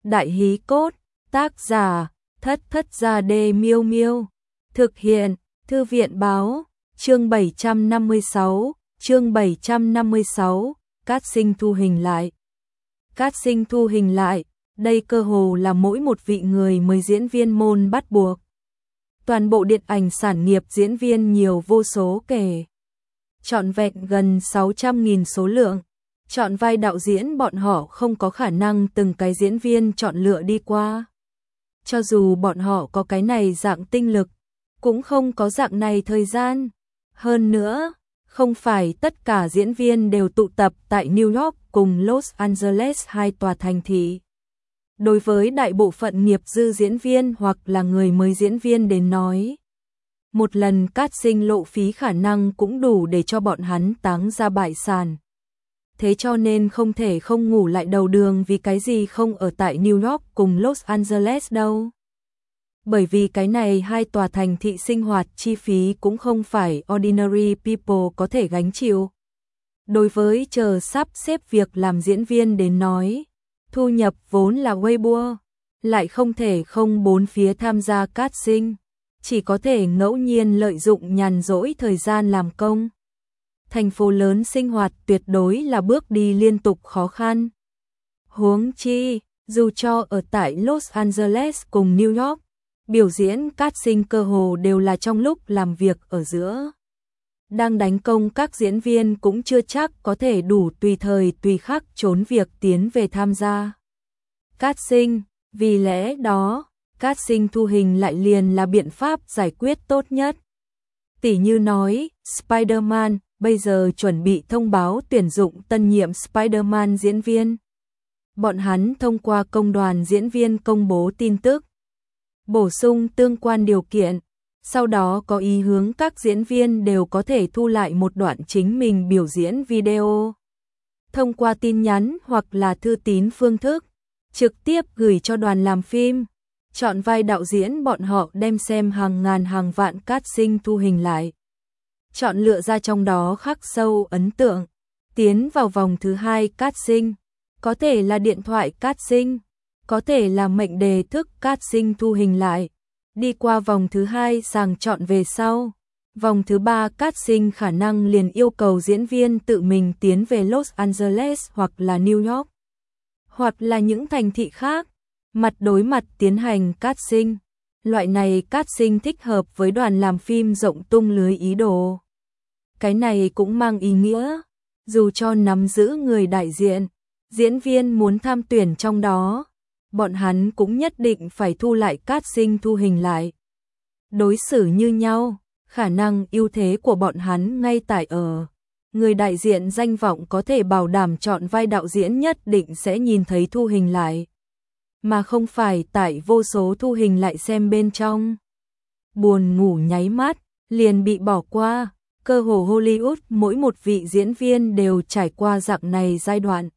Đại hí cốt, tác giả, Thất Thất Gia Đê Miêu Miêu. Thực hiện, Thư viện báo, chương 756, Cát Sinh thu hình lại. Cát Sinh thu hình lại, đây cơ hồ là mỗi một vị người mới diễn viên môn bắt buộc. Toàn bộ điện ảnh sản nghiệp diễn viên nhiều vô số kể. Trọn vẹn gần 600.000 số lượng. Chọn vai đạo diễn bọn họ không có khả năng từng cái diễn viên chọn lựa đi qua. Cho dù bọn họ có cái này dạng tinh lực, cũng không có dạng này thời gian. Hơn nữa, không phải tất cả diễn viên đều tụ tập tại New York cùng Los Angeles hai tòa thành thị. Đối với đại bộ phận nghiệp dư diễn viên hoặc là người mới diễn viên đến nói, một lần cát sinh lộ phí khả năng cũng đủ để cho bọn hắn táng ra bại sản. Thế cho nên không thể không ngủ lại đầu đường vì cái gì không ở tại New York cùng Los Angeles đâu. Bởi vì cái này hai tòa thành thị sinh hoạt chi phí cũng không phải ordinary people có thể gánh chịu. Đối với chờ sắp xếp việc làm diễn viên đến nói, thu nhập vốn là Weibo, lại không thể không bốn phía tham gia casting, chỉ có thể ngẫu nhiên lợi dụng nhàn rỗi thời gian làm công. Thành phố lớn sinh hoạt tuyệt đối là bước đi liên tục khó khăn. Huống chi, dù cho ở tại Los Angeles cùng New York, biểu diễn casting cơ hồ đều là trong lúc làm việc ở giữa. Đang đánh công các diễn viên cũng chưa chắc có thể đủ tùy thời tùy khắc trốn việc tiến về tham gia casting, vì lẽ đó, casting thu hình lại liền là biện pháp giải quyết tốt nhất. Tỉ như nói, Spider-Man bây giờ chuẩn bị thông báo tuyển dụng tân nhiệm Spider-Man diễn viên. Bọn hắn thông qua công đoàn diễn viên công bố tin tức, bổ sung tương quan điều kiện, sau đó có ý hướng các diễn viên đều có thể thu lại một đoạn chính mình biểu diễn video. Thông qua tin nhắn hoặc là thư tín phương thức, trực tiếp gửi cho đoàn làm phim. Chọn vai đạo diễn bọn họ đem xem hàng ngàn hàng vạn casting thu hình lại. Chọn lựa ra trong đó khắc sâu ấn tượng, tiến vào vòng thứ 2 casting, có thể là điện thoại casting, có thể là mệnh đề thức casting thu hình lại, đi qua vòng thứ 2 sàng chọn về sau. Vòng thứ 3 casting khả năng liền yêu cầu diễn viên tự mình tiến về Los Angeles hoặc là New York, hoặc là những thành thị khác, mặt đối mặt tiến hành casting. Loại này casting thích hợp với đoàn làm phim rộng tung lưới ý đồ. Cái này cũng mang ý nghĩa, dù cho nắm giữ người đại diện, diễn viên muốn tham tuyển trong đó, bọn hắn cũng nhất định phải thu lại casting thu hình lại. Đối xử như nhau, khả năng ưu thế của bọn hắn ngay tại ở người đại diện danh vọng có thể bảo đảm chọn vai đạo diễn nhất định sẽ nhìn thấy thu hình lại, mà không phải tại vô số thu hình lại xem bên trong. Buồn ngủ nháy mắt, liền bị bỏ qua. Cơ hồ Hollywood mỗi một vị diễn viên đều trải qua dạng này giai đoạn.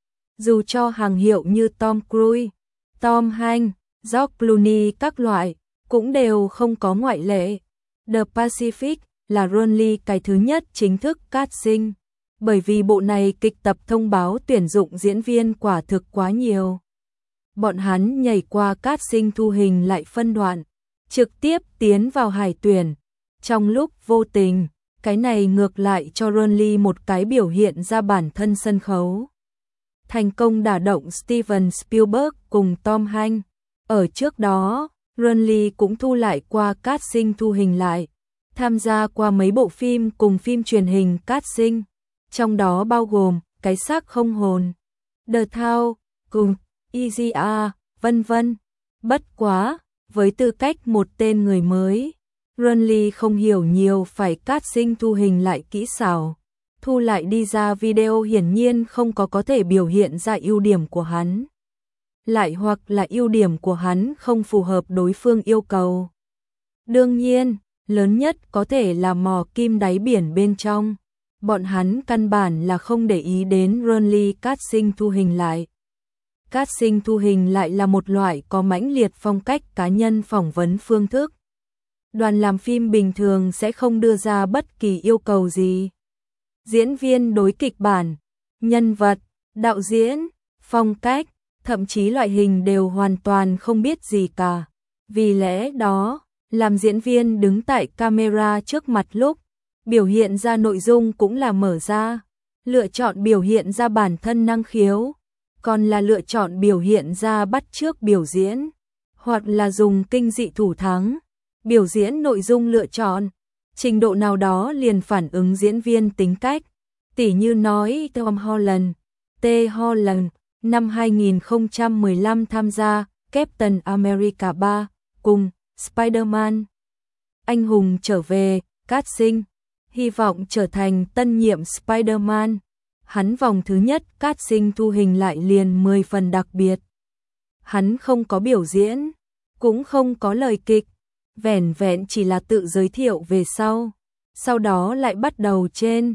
Dù cho hàng hiệu như Tom Cruise, Tom Hanks, George Clooney các loại, cũng đều không có ngoại lệ. The Pacific là Ron Lee cái thứ nhất chính thức casting, bởi vì bộ này kịch tập thông báo tuyển dụng diễn viên quả thực quá nhiều. Bọn hắn nhảy qua casting thu hình lại phân đoạn, trực tiếp tiến vào hải tuyển. Trong lúc vô tình, cái này ngược lại cho Ron Lee một cái biểu hiện ra bản thân sân khấu. Thành công đả động Steven Spielberg cùng Tom Hanks. Ở trước đó, Ron Lee cũng thu lại qua casting thu hình lại, tham gia qua mấy bộ phim cùng phim truyền hình casting, trong đó bao gồm Cái xác không hồn, The Town, cùng Easy A, vân vân. Bất quá, với tư cách một tên người mới, Ron Lee không hiểu nhiều phải casting thu hình lại kỹ xảo, thu lại đi ra video hiển nhiên không có thể biểu hiện ra ưu điểm của hắn. Lại hoặc là ưu điểm của hắn không phù hợp đối phương yêu cầu. Đương nhiên, lớn nhất có thể là mò kim đáy biển bên trong. Bọn hắn căn bản là không để ý đến Ron Lee casting thu hình lại. Casting thu hình lại là một loại có mãnh liệt phong cách cá nhân phỏng vấn phương thức. Đoàn làm phim bình thường sẽ không đưa ra bất kỳ yêu cầu gì. Diễn viên đối kịch bản, nhân vật, đạo diễn, phong cách, thậm chí loại hình đều hoàn toàn không biết gì cả. Vì lẽ đó, làm diễn viên đứng tại camera trước mặt lúc biểu hiện ra nội dung cũng là mở ra, lựa chọn biểu hiện ra bản thân năng khiếu, còn là lựa chọn biểu hiện ra bắt chước biểu diễn, hoặc là dùng kinh dị thủ thắng, biểu diễn nội dung lựa chọn, trình độ nào đó liền phản ứng diễn viên tính cách, tỉ như nói Tom Holland, T. Holland, năm 2015 tham gia Captain America 3, cùng Spider-Man. Anh hùng trở về, casting, hy vọng trở thành tân nhiệm Spider-Man. Hắn vòng thứ nhất casting thu hình lại liền 10 phần đặc biệt. Hắn không có biểu diễn, cũng không có lời kịch, vẻn vẹn chỉ là tự giới thiệu về sau đó lại bắt đầu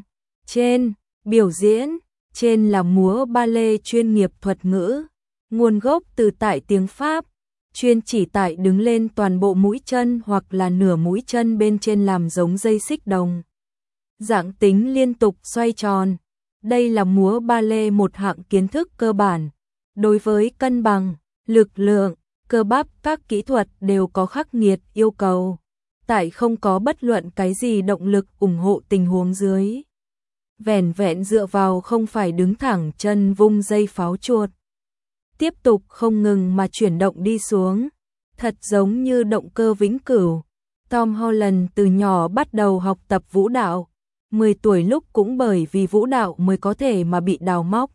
trên biểu diễn, trên là múa ba lê chuyên nghiệp thuật ngữ, nguồn gốc từ tại tiếng Pháp, chuyên chỉ tại đứng lên toàn bộ mũi chân hoặc là nửa mũi chân bên trên làm giống dây xích đồng. Dạng tính liên tục xoay tròn. Đây là múa ba lê một hạng kiến thức cơ bản. Đối với cân bằng, lực lượng, cơ bắp các kỹ thuật đều có khắc nghiệt yêu cầu. Tại không có bất luận cái gì động lực ủng hộ tình huống dưới. Vẻn vẹn dựa vào không phải đứng thẳng chân vung dây pháo chuột. Tiếp tục không ngừng mà chuyển động đi xuống. Thật giống như động cơ vĩnh cửu. Tom Holland từ nhỏ bắt đầu học tập vũ đạo. 10 tuổi lúc cũng bởi vì vũ đạo mới có thể mà bị đào móc.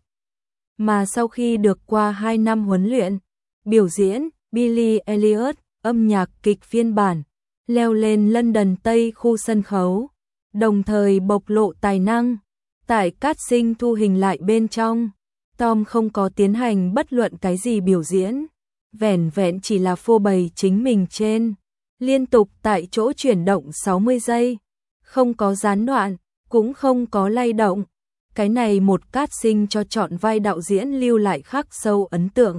Mà sau khi được qua 2 năm huấn luyện, biểu diễn, Billy Elliot, âm nhạc kịch phiên bản, leo lên London Tây khu sân khấu, đồng thời bộc lộ tài năng. Tại casting thu hình lại bên trong, Tom không có tiến hành bất luận cái gì biểu diễn, vẻn vẹn chỉ là phô bày chính mình liên tục tại chỗ chuyển động 60 giây, không có gián đoạn, cũng không có lay động. Cái này một casting cho chọn vai đạo diễn lưu lại khắc sâu ấn tượng.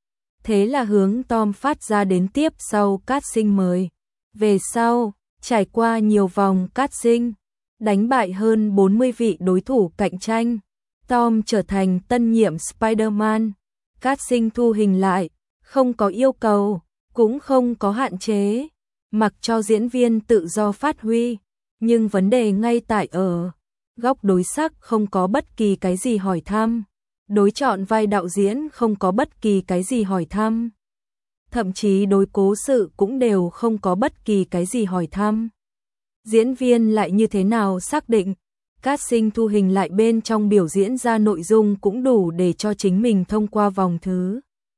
Thế là hướng Tom phát ra đến tiếp sau casting mới. Về sau, trải qua nhiều vòng casting, đánh bại hơn 40 vị đối thủ cạnh tranh, Tom trở thành tân nhiệm Spider-Man. Casting thu hình lại, không có yêu cầu, cũng không có hạn chế, mặc cho diễn viên tự do phát huy, nhưng vấn đề ngay tại ở góc đối sắc không có bất kỳ cái gì hỏi thăm, đối chọn vai đạo diễn không có bất kỳ cái gì hỏi thăm, thậm chí đối cố sự cũng đều không có bất kỳ cái gì hỏi thăm. Diễn viên lại như thế nào xác định, casting thu hình lại bên trong biểu diễn ra nội dung cũng đủ để cho chính mình thông qua vòng thứ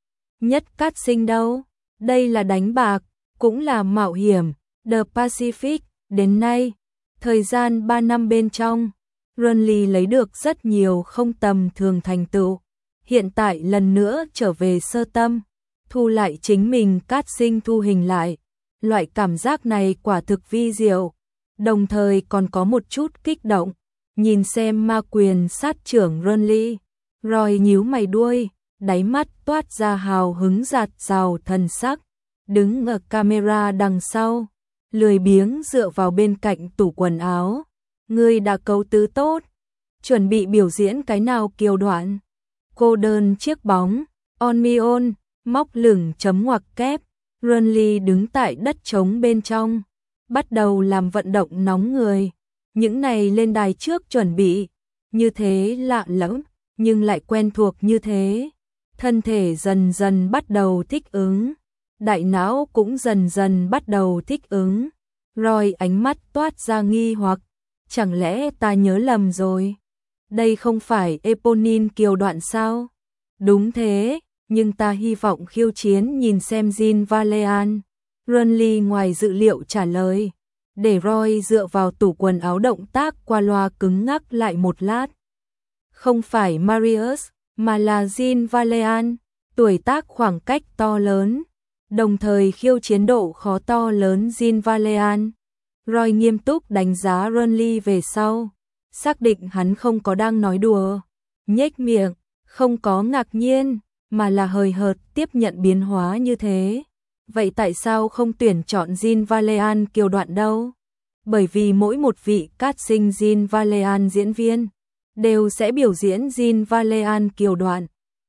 nhất casting đâu. Đây là đánh bạc, cũng là mạo hiểm. The Pacific, đến nay, thời gian 3 năm bên trong, Ronly lấy được rất nhiều không tầm thường thành tựu. Hiện tại lần nữa trở về sơ tâm, thu lại chính mình casting thu hình lại. Loại cảm giác này quả thực vi diệu, đồng thời còn có một chút kích động. Nhìn xem ma quyền sát trưởng Ronly, Roy nhíu mày đuôi, đáy mắt toát ra hào hứng dạt dào thần sắc, đứng ở camera đằng sau, lười biếng dựa vào bên cạnh tủ quần áo. Ngươi đã cấu tứ tốt, chuẩn bị biểu diễn cái nào kiều đoạn? Cô đơn chiếc bóng, on me on, móc lửng chấm ngoặc kép. Ronly đứng tại đất trống bên trong, bắt đầu làm vận động nóng người. Những này lên đài trước chuẩn bị, như thế lạ lẫm, nhưng lại quen thuộc như thế. Thân thể dần dần bắt đầu thích ứng, đại não cũng dần dần bắt đầu thích ứng. Roy ánh mắt toát ra nghi hoặc, chẳng lẽ ta nhớ lầm rồi? Đây không phải Eponine kiều đoạn sao? Đúng thế, nhưng ta hy vọng khiêu chiến nhìn xem Jean Valjean. Ronly ngoài dự liệu trả lời, để Roy dựa vào tủ quần áo động tác qua loa cứng ngắc lại một lát. Không phải Marius, mà là Jean Valjean, tuổi tác khoảng cách to lớn, đồng thời khiêu chiến độ khó to lớn Jean Valjean. Roy nghiêm túc đánh giá Ronly về sau, xác định hắn không có đang nói đùa, nhếch miệng, không có ngạc nhiên, mà là hời hợt tiếp nhận biến hóa như thế. Vậy tại sao không tuyển chọn Jean Valjean kiều đoạn đâu? Bởi vì mỗi một vị casting Jean Valjean diễn viên đều sẽ biểu diễn Jean Valjean kiều đoạn.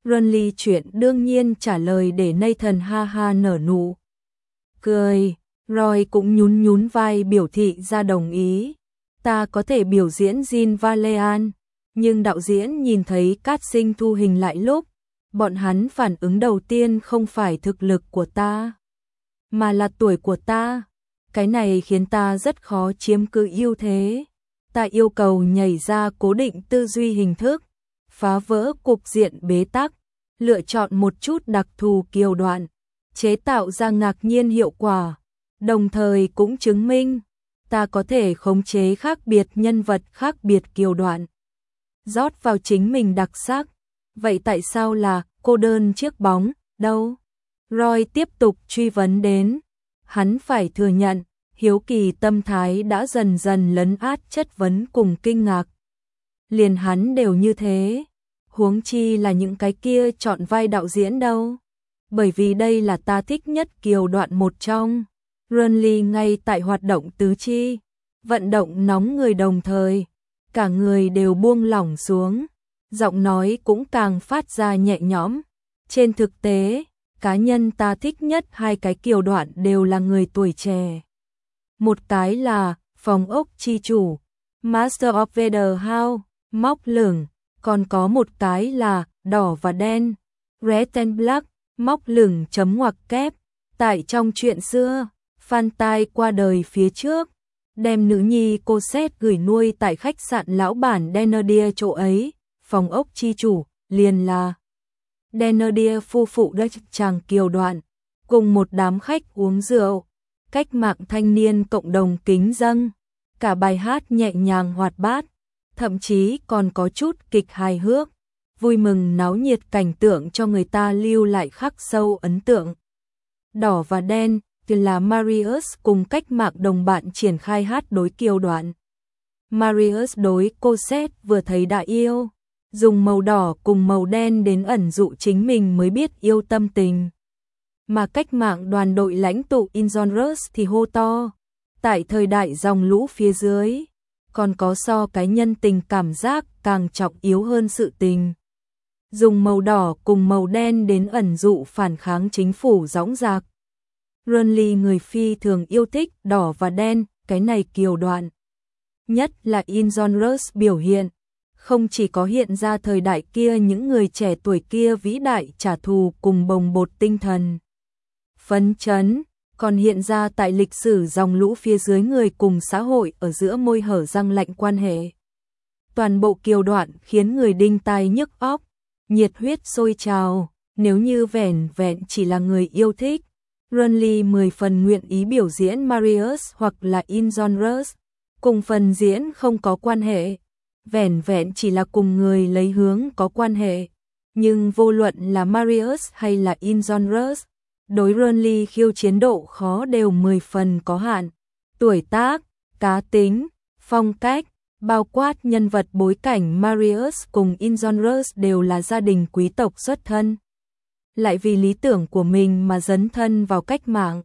Renly chuyện đương nhiên trả lời để Nathan ha ha nở nụ cười. Roy cũng nhún nhún vai biểu thị ra đồng ý. Ta có thể biểu diễn Jean Valjean, nhưng đạo diễn nhìn thấy cát sinh thu hình lại lúc, bọn hắn phản ứng đầu tiên không phải thực lực của ta, mà là tuổi của ta. Cái này khiến ta rất khó chiếm cứ ưu thế. Ta yêu cầu nhảy ra cố định tư duy hình thức, phá vỡ cục diện bế tắc, lựa chọn một chút đặc thù kiều đoạn, chế tạo ra ngạc nhiên hiệu quả, đồng thời cũng chứng minh ta có thể khống chế khác biệt nhân vật khác biệt kiều đoạn, rót vào chính mình đặc sắc. Vậy tại sao là cô đơn chiếc bóng đâu? Roy tiếp tục truy vấn đến. Hắn phải thừa nhận, hiếu kỳ tâm thái đã dần dần lấn át chất vấn cùng kinh ngạc. Liền hắn đều như thế, huống chi là những cái kia chọn vai đạo diễn đâu. Bởi vì đây là ta thích nhất kiều đoạn một trong. Renly ngay tại hoạt động tứ chi, vận động nóng người đồng thời, cả người đều buông lỏng xuống, giọng nói cũng càng phát ra nhẹ nhõm. Trên thực tế, cá nhân ta thích nhất hai cái kiều đoạn đều là người tuổi trẻ. Một cái là Phòng ốc chi chủ, Master of the House, móc lửng, còn có một cái là Đỏ và Đen, Red and Black, móc lửng chấm ngoặc kép. Tại trong chuyện xưa, Phan Tai qua đời phía trước, đem nữ nhi cô Xét gửi nuôi tại khách sạn lão bản Thénardier chỗ ấy. Phòng ốc chi chủ liền là Thénardier phu phụ đất chàng kiều đoạn, cùng một đám khách uống rượu, cách mạng thanh niên cộng đồng kính dâng. Cả bài hát nhẹ nhàng hoạt bát, thậm chí còn có chút kịch hài hước, vui mừng náo nhiệt cảnh tượng cho người ta lưu lại khắc sâu ấn tượng. Đỏ và Đen thì là Marius cùng cách mạng đồng bạn triển khai hát đối kiều đoạn. Marius đối cô Xét vừa thấy đã yêu, dùng màu đỏ cùng màu đen đến ẩn dụ chính mình mới biết yêu tâm tình. Mà cách mạng đoàn đội lãnh tụ Injonrus thì hô to, tại thời đại dòng lũ phía dưới, còn có so cái nhân tình cảm giác càng trọng yếu hơn sự tình. Dùng màu đỏ cùng màu đen đến ẩn dụ phản kháng chính phủ dõng dạc. Renly người Phi thường yêu thích đỏ và đen, cái này kiều đoạn. Nhất là Injonrus biểu hiện, không chỉ có hiện ra thời đại kia những người trẻ tuổi kia vĩ đại trả thù cùng bồng bột tinh thần phấn chấn, còn hiện ra tại lịch sử dòng lũ phía dưới người cùng xã hội ở giữa môi hở răng lạnh quan hệ. Toàn bộ kiều đoạn khiến người đinh tai nhức óc, nhiệt huyết sôi trào. Nếu như vẻn vẹn chỉ là người yêu thích, Renly 10 phần nguyện ý biểu diễn Marius hoặc là Injonrus, cùng phần diễn không có quan hệ, vẻn vẹn chỉ là cùng người lấy hướng có quan hệ. Nhưng vô luận là Marius hay là Injonrus, đối Renly khiêu chiến độ khó đều 10 phần có hạn. Tuổi tác, cá tính, phong cách, bao quát nhân vật bối cảnh. Marius cùng Injonrus đều là gia đình quý tộc xuất thân, lại vì lý tưởng của mình mà dấn thân vào cách mạng.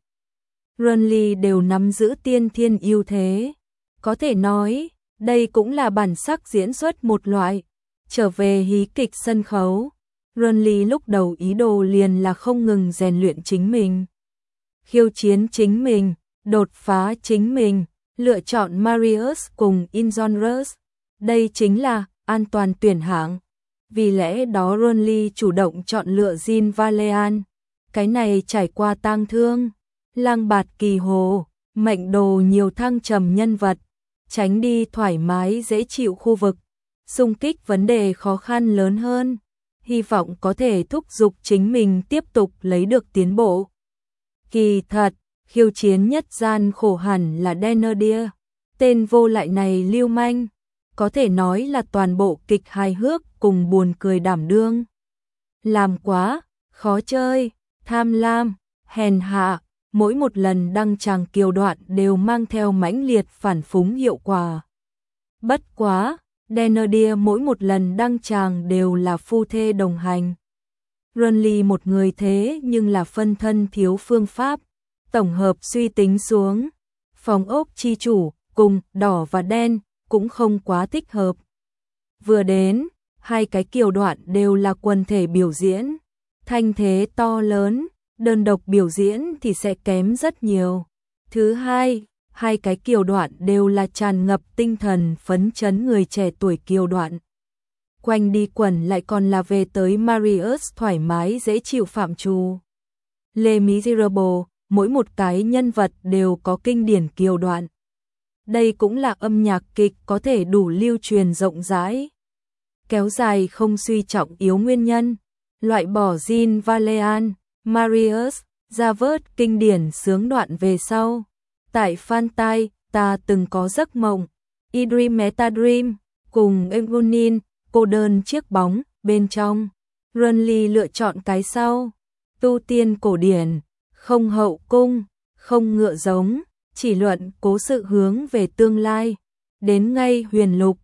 Renly đều nắm giữ tiên thiên ưu thế. Có thể nói, đây cũng là bản sắc diễn xuất một loại. Trở về hí kịch sân khấu, Renly lúc đầu ý đồ liền là không ngừng rèn luyện chính mình, khiêu chiến chính mình, đột phá chính mình, lựa chọn Marius cùng Injonrus. Đây chính là an toàn tuyển hạng. Vì lẽ đó Renly chủ động chọn lựa Jean Valjean. Cái này trải qua tang thương, lang bạt kỳ hồ, mệnh đồ nhiều thăng trầm nhân vật, tránh đi thoải mái dễ chịu khu vực, xung kích vấn đề khó khăn lớn hơn, hy vọng có thể thúc giục chính mình tiếp tục lấy được tiến bộ. Kỳ thật, khiêu chiến nhất gian khổ hẳn là Thénardier, tên vô lại này lưu manh, có thể nói là toàn bộ kịch hài hước cùng buồn cười đảm đương. Làm quá, khó chơi, tham lam, hèn hạ, mỗi một lần đăng tràng kiều đoạn đều mang theo mãnh liệt phản phúng hiệu quả. Bất quá, Thénardier mỗi một lần đăng tràng đều là phu thê đồng hành. Renly một người thế nhưng là phân thân thiếu phương pháp, tổng hợp suy tính xuống, phòng ốc chi chủ cùng đỏ và đen cũng không quá thích hợp. Vừa đến, hai cái kiều đoạn đều là quần thể biểu diễn, thanh thế to lớn, đơn độc biểu diễn thì sẽ kém rất nhiều. Thứ hai, hai cái kiều đoạn đều là tràn ngập tinh thần phấn chấn người trẻ tuổi kiều đoạn. Quanh đi quẩn lại còn là về tới Marius thoải mái dễ chịu phạm trù. Les Miserables, mỗi một cái nhân vật đều có kinh điển kiều đoạn. Đây cũng là âm nhạc kịch có thể đủ lưu truyền rộng rãi. Kéo dài không suy trọng yếu nguyên nhân, loại bỏ Jean Valjean, Marius, ra vớt kinh điển sướng đoạn về sau. Tại Fantasy, ta từng có giấc mộng, I Dream Meta Dream, cùng Egonin, cô đơn chiếc bóng, bên trong. Runley lựa chọn cái sau, tu tiên cổ điển, không hậu cung, không ngựa giống, chỉ luận cố sự hướng về tương lai. Đến ngay huyền lục,